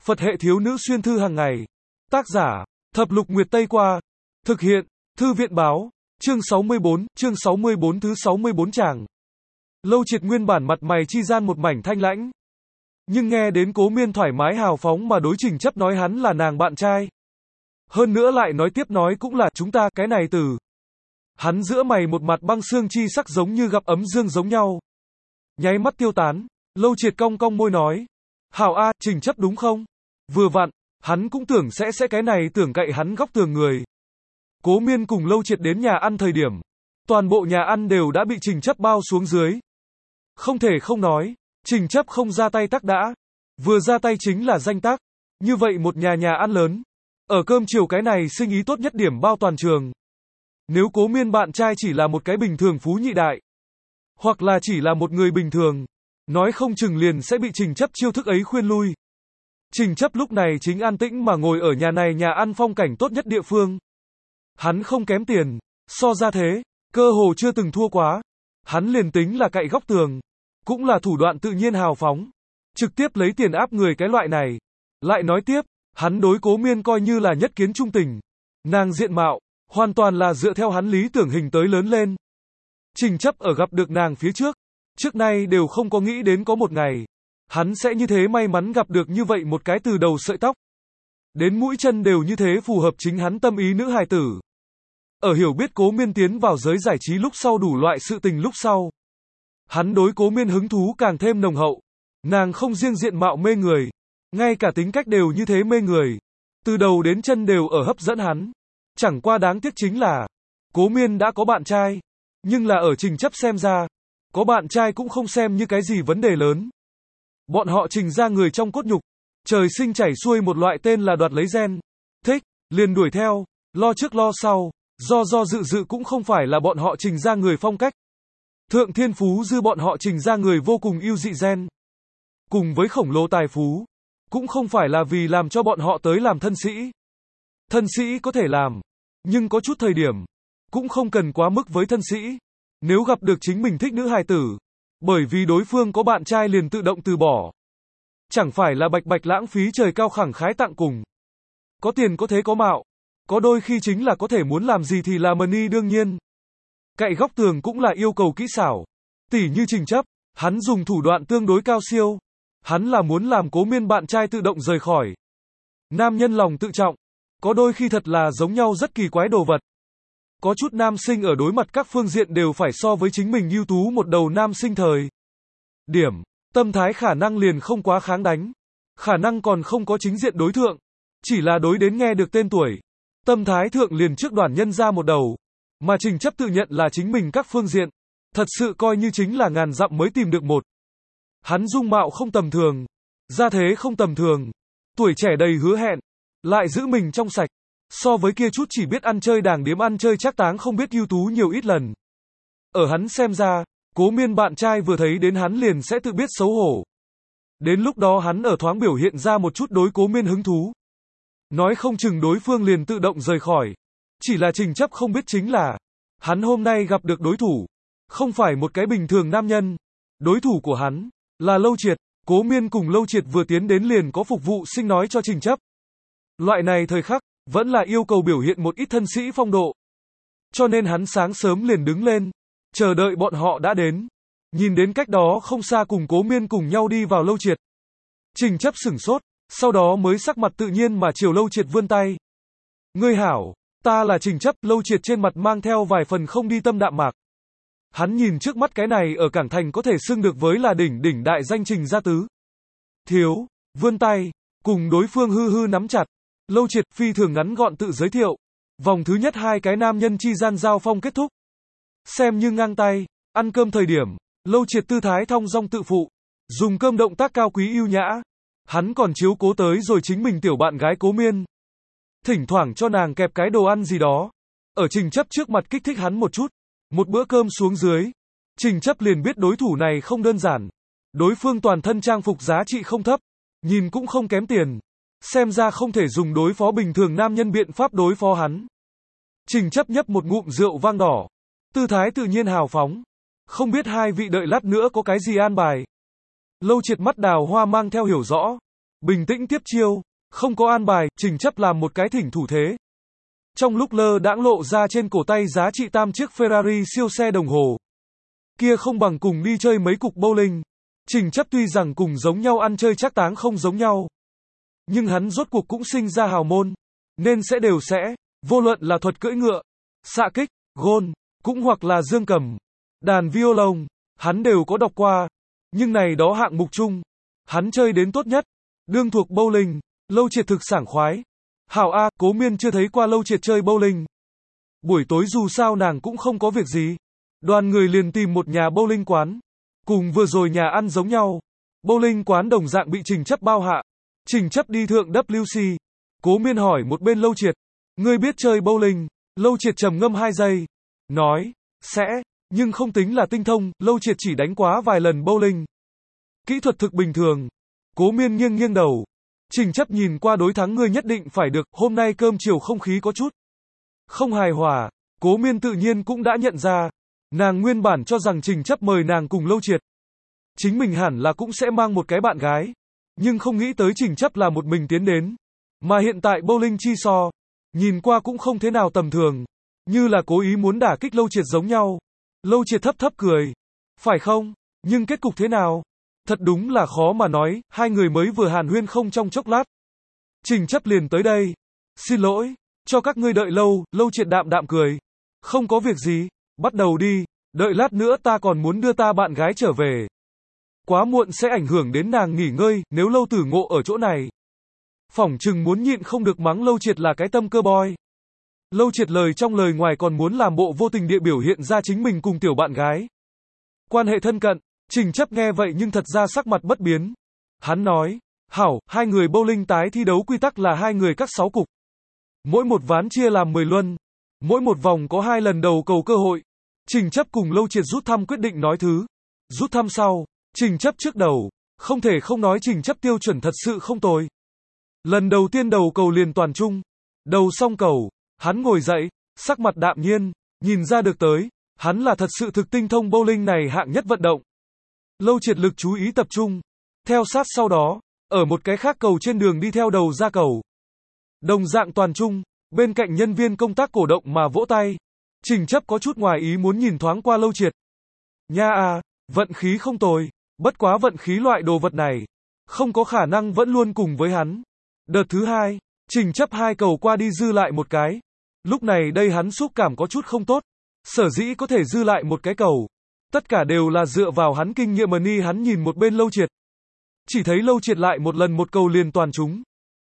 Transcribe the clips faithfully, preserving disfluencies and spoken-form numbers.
Phật hệ thiếu nữ xuyên thư hàng ngày. Tác giả, Thập Lục Nguyệt Tây Qua. Thực hiện, Thư viện báo. Chương sáu mươi bốn, chương sáu mươi bốn thứ sáu mươi bốn tràng. Lâu Triệt nguyên bản mặt mày chi gian một mảnh thanh lãnh. Nhưng nghe đến Cố Miên thoải mái hào phóng mà đối Trình Chấp nói hắn là nàng bạn trai. Hơn nữa lại nói tiếp nói cũng là chúng ta cái này từ. Hắn giữa mày một mặt băng xương chi sắc giống như gặp ấm dương giống nhau. Nháy mắt tiêu tán, Lâu Triệt cong cong môi nói. Hảo a, Trình Chấp đúng không? Vừa vặn, hắn cũng tưởng sẽ sẽ cái này tưởng cậy hắn góc tường người. Cố Miên cùng Lâu Triệt đến nhà ăn thời điểm. Toàn bộ nhà ăn đều đã bị Trình Chấp bao xuống dưới. Không thể không nói, Trình Chấp không ra tay tác đã. Vừa ra tay chính là danh tác. Như vậy một nhà nhà ăn lớn. Ở cơm chiều cái này sinh ý tốt nhất điểm bao toàn trường. Nếu Cố Miên bạn trai chỉ là một cái bình thường phú nhị đại. Hoặc là chỉ là một người bình thường. Nói không chừng liền sẽ bị Trình Chấp chiêu thức ấy khuyên lui. Trình Chấp lúc này chính an tĩnh mà ngồi ở nhà này nhà ăn phong cảnh tốt nhất địa phương. Hắn không kém tiền. So ra thế, cơ hồ chưa từng thua quá. Hắn liền tính là cậy góc tường. Cũng là thủ đoạn tự nhiên hào phóng. Trực tiếp lấy tiền áp người cái loại này. Lại nói tiếp, hắn đối Cố Miên coi như là nhất kiến trung tình. Nàng diện mạo, hoàn toàn là dựa theo hắn lý tưởng hình tới lớn lên. Trình Chấp ở gặp được nàng phía trước. Trước nay đều không có nghĩ đến có một ngày. Hắn sẽ như thế may mắn gặp được như vậy một cái từ đầu sợi tóc. Đến mũi chân đều như thế phù hợp chính hắn tâm ý nữ hài tử. Ở hiểu biết Cố Miên tiến vào giới giải trí lúc sau đủ loại sự tình lúc sau. Hắn đối Cố Miên hứng thú càng thêm nồng hậu. Nàng không riêng diện mạo mê người. Ngay cả tính cách đều như thế mê người. Từ đầu đến chân đều ở hấp dẫn hắn. Chẳng qua đáng tiếc chính là Cố Miên đã có bạn trai. Nhưng là ở Trình Chấp xem ra, có bạn trai cũng không xem như cái gì vấn đề lớn. Bọn họ Trình ra người trong cốt nhục. Trời sinh chảy xuôi một loại tên là đoạt lấy gen. Thích, liền đuổi theo, lo trước lo sau. Do do dự dự cũng không phải là bọn họ Trình ra người phong cách. Thượng thiên phú dư bọn họ Trình ra người vô cùng ưu dị gen. Cùng với khổng lồ tài phú. Cũng không phải là vì làm cho bọn họ tới làm thân sĩ. Thân sĩ có thể làm. Nhưng có chút thời điểm. Cũng không cần quá mức với thân sĩ. Nếu gặp được chính mình thích nữ hài tử. Bởi vì đối phương có bạn trai liền tự động từ bỏ. Chẳng phải là bạch bạch lãng phí trời cao khẳng khái tặng cùng. Có tiền có thế có mạo. Có đôi khi chính là có thể muốn làm gì thì làm money đương nhiên. Cậy góc tường cũng là yêu cầu kỹ xảo. Tỉ như Trình Chấp, hắn dùng thủ đoạn tương đối cao siêu. Hắn là muốn làm Cố Miên bạn trai tự động rời khỏi. Nam nhân lòng tự trọng. Có đôi khi thật là giống nhau rất kỳ quái đồ vật. Có chút nam sinh ở đối mặt các phương diện đều phải so với chính mình ưu tú một đầu nam sinh thời. Điểm, tâm thái khả năng liền không quá kháng đánh. Khả năng còn không có chính diện đối thượng. Chỉ là đối đến nghe được tên tuổi. Tâm thái thượng liền trước đoàn nhân ra một đầu. Mà Trình Chấp tự nhận là chính mình các phương diện. Thật sự coi như chính là ngàn dặm mới tìm được một. Hắn dung mạo không tầm thường. Gia thế không tầm thường. Tuổi trẻ đầy hứa hẹn. Lại giữ mình trong sạch. So với kia chút chỉ biết ăn chơi đàng điếm ăn chơi trác táng không biết ưu tú nhiều ít lần. Ở hắn xem ra, Cố Miên bạn trai vừa thấy đến hắn liền sẽ tự biết xấu hổ. Đến lúc đó hắn ở thoáng biểu hiện ra một chút đối Cố Miên hứng thú. Nói không chừng đối phương liền tự động rời khỏi. Chỉ là Trình Chấp không biết chính là, hắn hôm nay gặp được đối thủ. Không phải một cái bình thường nam nhân. Đối thủ của hắn, là Lâu Triệt. Cố Miên cùng Lâu Triệt vừa tiến đến liền có phục vụ sinh nói cho Trình Chấp. Loại này thời khắc, vẫn là yêu cầu biểu hiện một ít thân sĩ phong độ. Cho nên hắn sáng sớm liền đứng lên, chờ đợi bọn họ đã đến. Nhìn đến cách đó không xa cùng Cố Miên cùng nhau đi vào Lâu Triệt. Trình Chấp sửng sốt, sau đó mới sắc mặt tự nhiên mà chiều Lâu Triệt vươn tay. Ngươi hảo, ta là Trình Chấp. Lâu Triệt trên mặt mang theo vài phần không đi tâm đạm mạc. Hắn nhìn trước mắt cái này ở Cảng Thành có thể xưng được với là đỉnh đỉnh đại danh Trình gia tứ. Thiếu, vươn tay, cùng đối phương hư hư nắm chặt. Lâu Triệt phi thường ngắn gọn tự giới thiệu. Vòng thứ nhất hai cái nam nhân chi gian giao phong kết thúc. Xem như ngang tay, ăn cơm thời điểm, Lâu Triệt tư thái thong dong tự phụ. Dùng cơm động tác cao quý ưu nhã. Hắn còn chiếu cố tới rồi chính mình tiểu bạn gái Cố Miên. Thỉnh thoảng cho nàng kẹp cái đồ ăn gì đó. Ở Trình Chấp trước mặt kích thích hắn một chút. Một bữa cơm xuống dưới. Trình Chấp liền biết đối thủ này không đơn giản. Đối phương toàn thân trang phục giá trị không thấp. Nhìn cũng không kém tiền. Xem ra không thể dùng đối phó bình thường nam nhân biện pháp đối phó hắn. Trình Chấp nhấp một ngụm rượu vang đỏ. Tư thái tự nhiên hào phóng. Không biết hai vị đợi lát nữa có cái gì an bài. Lâu Triệt mắt đào hoa mang theo hiểu rõ. Bình tĩnh tiếp chiêu, không có an bài, Trình Chấp làm một cái thỉnh thủ thế. Trong lúc lơ đãng lộ ra trên cổ tay giá trị tam chiếc Ferrari siêu xe đồng hồ. Kia không bằng cùng đi chơi mấy cục bowling. Trình Chấp tuy rằng cùng giống nhau ăn chơi chắc táng không giống nhau. Nhưng hắn rốt cuộc cũng sinh ra hào môn. Nên sẽ đều sẽ, vô luận là thuật cưỡi ngựa, xạ kích, gôn, cũng hoặc là dương cầm, đàn violon, hắn đều có đọc qua. Nhưng này đó hạng mục chung, hắn chơi đến tốt nhất. Đương thuộc bowling, Lâu Triệt thực sảng khoái. Hảo A, Cố Miên chưa thấy qua Lâu Triệt chơi bowling. Buổi tối dù sao nàng cũng không có việc gì. Đoàn người liền tìm một nhà bowling quán. Cùng vừa rồi nhà ăn giống nhau. Bowling quán đồng dạng bị Trình Chấp bao hạ. Trình Chấp đi thượng W C. Cố Miên hỏi một bên Lâu Triệt. Ngươi biết chơi bowling? Lâu Triệt trầm ngâm hai giây. Nói, sẽ, nhưng không tính là tinh thông. Lâu Triệt chỉ đánh quá vài lần bowling. Kỹ thuật thực bình thường. Cố Miên nghiêng nghiêng đầu. Trình Chấp nhìn qua đối thắng ngươi nhất định phải được. Hôm nay cơm chiều không khí có chút không hài hòa. Cố Miên tự nhiên cũng đã nhận ra. Nàng nguyên bản cho rằng Trình Chấp mời nàng cùng Lâu Triệt. Chính mình hẳn là cũng sẽ mang một cái bạn gái. Nhưng không nghĩ tới Trình Chấp là một mình tiến đến. Mà hiện tại bowling chi so. Nhìn qua cũng không thế nào tầm thường. Như là cố ý muốn đả kích Lâu Triệt giống nhau. Lâu Triệt thấp thấp cười. Phải không? Nhưng kết cục thế nào? Thật đúng là khó mà nói. Hai người mới vừa hàn huyên không trong chốc lát. Trình Chấp liền tới đây. Xin lỗi. Cho các ngươi đợi lâu. Lâu Triệt đạm đạm cười. Không có việc gì. Bắt đầu đi. Đợi lát nữa ta còn muốn đưa ta bạn gái trở về. Quá muộn sẽ ảnh hưởng đến nàng nghỉ ngơi. Nếu Lâu Tử Ngộ ở chỗ này. Phỏng chừng muốn nhịn không được mắng Lâu Triệt là cái tâm cơ boy. Lâu Triệt lời trong lời ngoài còn muốn làm bộ vô tình địa biểu hiện ra chính mình cùng tiểu bạn gái. Quan hệ thân cận. Trình Chấp nghe vậy nhưng thật ra sắc mặt bất biến. Hắn nói, hảo, hai người bowling tái thi đấu quy tắc là hai người cắt sáu cục. Mỗi một ván chia làm mười luân. Mỗi một vòng có hai lần đầu cầu cơ hội. Trình Chấp cùng Lâu Triệt rút thăm quyết định nói thứ. Rút thăm sau, Trình Chấp trước đầu. Không thể không nói Trình Chấp tiêu chuẩn thật sự không tồi. Lần đầu tiên đầu cầu liền toàn trung. Đầu xong cầu, hắn ngồi dậy, sắc mặt đạm nhiên, nhìn ra được tới. Hắn là thật sự thực tinh thông bowling này hạng nhất vận động. Lâu Triệt lực chú ý tập trung. Theo sát sau đó, ở một cái khác cầu trên đường đi theo đầu ra cầu. Đồng dạng toàn trung, bên cạnh nhân viên công tác cổ động mà vỗ tay. Trình Chấp có chút ngoài ý muốn nhìn thoáng qua Lâu Triệt. Nha à, vận khí không tồi, bất quá vận khí loại đồ vật này. Không có khả năng vẫn luôn cùng với hắn. Đợt thứ hai, Trình Chấp hai cầu qua đi dư lại một cái. Lúc này đây hắn xúc cảm có chút không tốt. Sở dĩ có thể dư lại một cái cầu. Tất cả đều là dựa vào hắn kinh nghiệm money. Hắn nhìn một bên Lâu Triệt. Chỉ thấy Lâu Triệt lại một lần một cầu liền toàn trúng.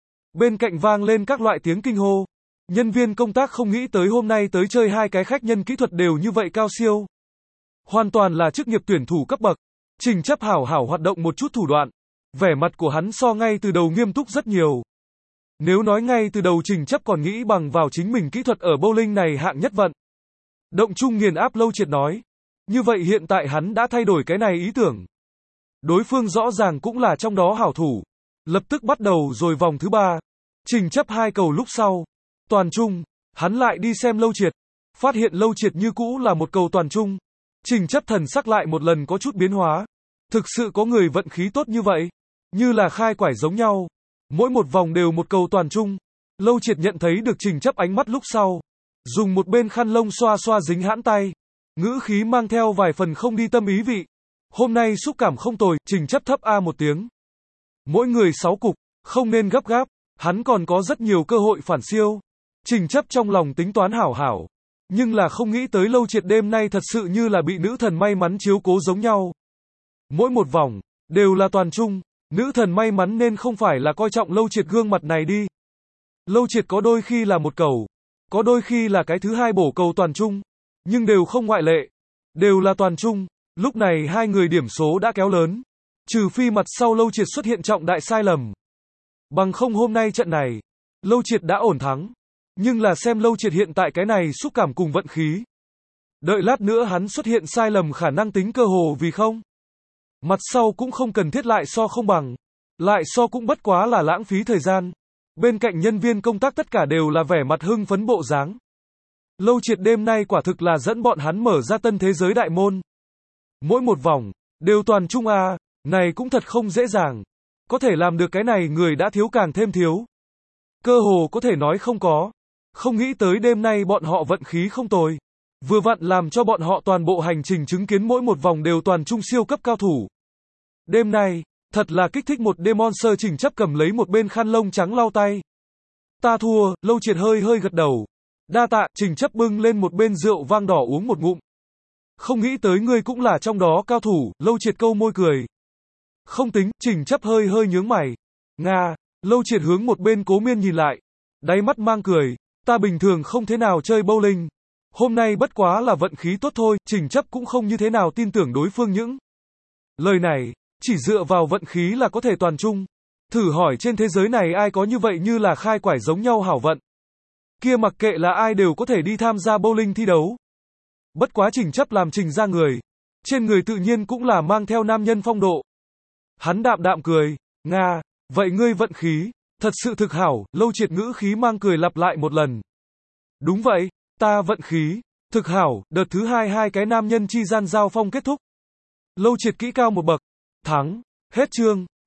Bên cạnh vang lên các loại tiếng kinh hô. Nhân viên công tác không nghĩ tới hôm nay tới chơi hai cái khách nhân kỹ thuật đều như vậy cao siêu. Hoàn toàn là chức nghiệp tuyển thủ cấp bậc. Trình Chấp hảo hảo hoạt động một chút thủ đoạn. Vẻ mặt của hắn so ngay từ đầu nghiêm túc rất nhiều. Nếu nói ngay từ đầu Trình Chấp còn nghĩ bằng vào chính mình kỹ thuật ở bowling này hạng nhất vận. Động chung nghiền áp Lâu Triệt nói. Như vậy hiện tại hắn đã thay đổi cái này ý tưởng. Đối phương rõ ràng cũng là trong đó hảo thủ. Lập tức bắt đầu rồi vòng thứ ba. Trình Chấp hai cầu lúc sau. Toàn trung. Hắn lại đi xem Lâu Triệt. Phát hiện Lâu Triệt như cũ là một cầu toàn trung. Trình Chấp thần sắc lại một lần có chút biến hóa. Thực sự có người vận khí tốt như vậy. Như là khai quải giống nhau. Mỗi một vòng đều một cầu toàn trung. Lâu Triệt nhận thấy được Trình Chấp ánh mắt lúc sau. Dùng một bên khăn lông xoa xoa dính hãn tay. Ngữ khí mang theo vài phần không đi tâm ý vị. Hôm nay xúc cảm không tồi. Trình Chấp thấp a một tiếng. Mỗi người sáu cục. Không nên gấp gáp. Hắn còn có rất nhiều cơ hội phản siêu. Trình Chấp trong lòng tính toán hảo hảo. Nhưng là không nghĩ tới Lâu Triệt đêm nay thật sự như là bị nữ thần may mắn chiếu cố giống nhau. Mỗi một vòng, đều là toàn trung. Nữ thần may mắn nên không phải là coi trọng Lâu Triệt gương mặt này đi. Lâu Triệt có đôi khi là một cầu. Có đôi khi là cái thứ hai bổ cầu toàn trung. Nhưng đều không ngoại lệ. Đều là toàn trung. Lúc này hai người điểm số đã kéo lớn. Trừ phi mặt sau Lâu Triệt xuất hiện trọng đại sai lầm. Bằng không hôm nay trận này, Lâu Triệt đã ổn thắng. Nhưng là xem Lâu Triệt hiện tại cái này xúc cảm cùng vận khí. Đợi lát nữa hắn xuất hiện sai lầm khả năng tính cơ hồ vì không. Mặt sau cũng không cần thiết lại so không bằng. Lại so cũng bất quá là lãng phí thời gian. Bên cạnh nhân viên công tác tất cả đều là vẻ mặt hưng phấn bộ dáng. Lâu Triệt đêm nay quả thực là dẫn bọn hắn mở ra tân thế giới đại môn. Mỗi một vòng, đều toàn trung A, này cũng thật không dễ dàng. Có thể làm được cái này người đã thiếu càng thêm thiếu. Cơ hồ có thể nói không có. Không nghĩ tới đêm nay bọn họ vận khí không tồi. Vừa vặn làm cho bọn họ toàn bộ hành trình chứng kiến mỗi một vòng đều toàn trung siêu cấp cao thủ. Đêm nay, thật là kích thích một đêm. Monster Trình Chấp cầm lấy một bên khăn lông trắng lau tay. Ta thua, Lâu Triệt hơi hơi gật đầu. Đa tạ, Trình Chấp bưng lên một bên rượu vang đỏ uống một ngụm. Không nghĩ tới ngươi cũng là trong đó cao thủ, Lâu Triệt câu môi cười. Không tính, Trình Chấp hơi hơi nhướng mày. Nga, Lâu Triệt hướng một bên Cố Miên nhìn lại. Đáy mắt mang cười, ta bình thường không thế nào chơi bowling. Hôm nay bất quá là vận khí tốt thôi, Trình Chấp cũng không như thế nào tin tưởng đối phương những lời này, chỉ dựa vào vận khí là có thể toàn trung. Thử hỏi trên thế giới này ai có như vậy như là khai quải giống nhau hảo vận. Kia mặc kệ là ai đều có thể đi tham gia bowling thi đấu. Bất quá Trình Chấp làm Trình ra người. Trên người tự nhiên cũng là mang theo nam nhân phong độ. Hắn đạm đạm cười, Nga, vậy ngươi vận khí, thật sự thực hảo, Lâu Triệt ngữ khí mang cười lặp lại một lần. Đúng vậy, ta vận khí, thực hảo, đợt thứ hai hai cái nam nhân chi gian giao phong kết thúc. Lâu Triệt kỹ cao một bậc, thắng, hết chương.